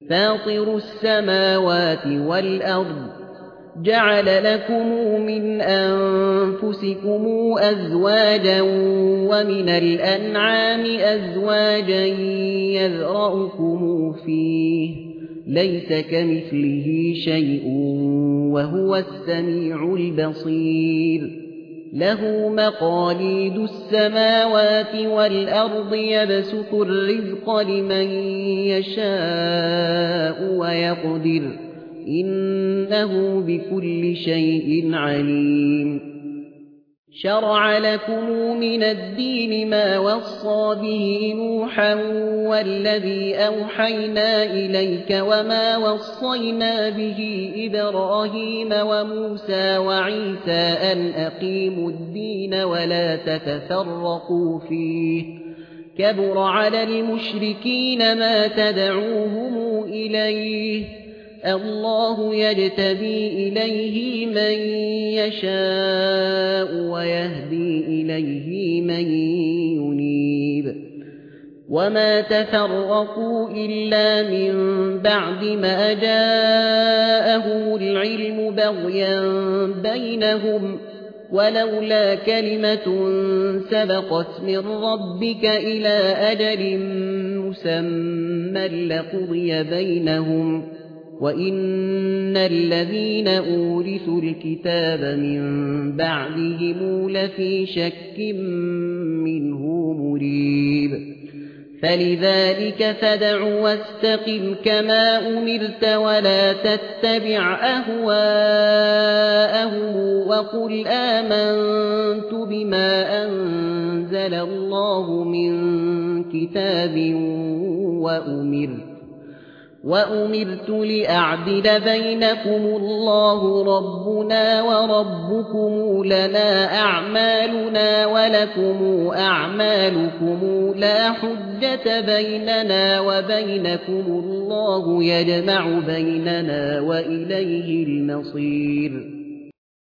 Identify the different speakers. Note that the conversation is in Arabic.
Speaker 1: فاطر السماوات والأرض جعل لكم من أنفسكم أزواجا ومن الأنعام أزواجا يذرأكم فيه ليس كمثله شيء وهو السميع البصير له مقاليد السماوات والأرض يبسط الرزق لمن يشاء ويقدر إنه بكل شيء عليم شرع لكم من الدين ما وصى به نوحا والذي أوحينا إليك وما وصينا به إبراهيم وموسى وعيسى أن أقيموا الدين ولا تتفرقوا فيه كبر على المشركين ما تدعوهم إليه الله يجتبي إليه من يشاء ويهدي إليه من ينيب وما تفرقوا إلا من بعد ما جاءهم العلم بغيا بينهم ولولا كلمة سبقت من ربك إلى أجل مسمى لقضي بينهم وإن الذين أورثوا الكتاب من بعدهم لفي شك منه مريب فلذلك فادع واستقم كما أمرت ولا تتبع أهواءهم وقل آمنت بما أنزل الله من كتاب وأمرت لأعدل بينكم الله ربنا وربكم لنا أعمالنا ولكم أعمالكم لا حجة بيننا وبينكم الله يجمع بيننا وإليه المصير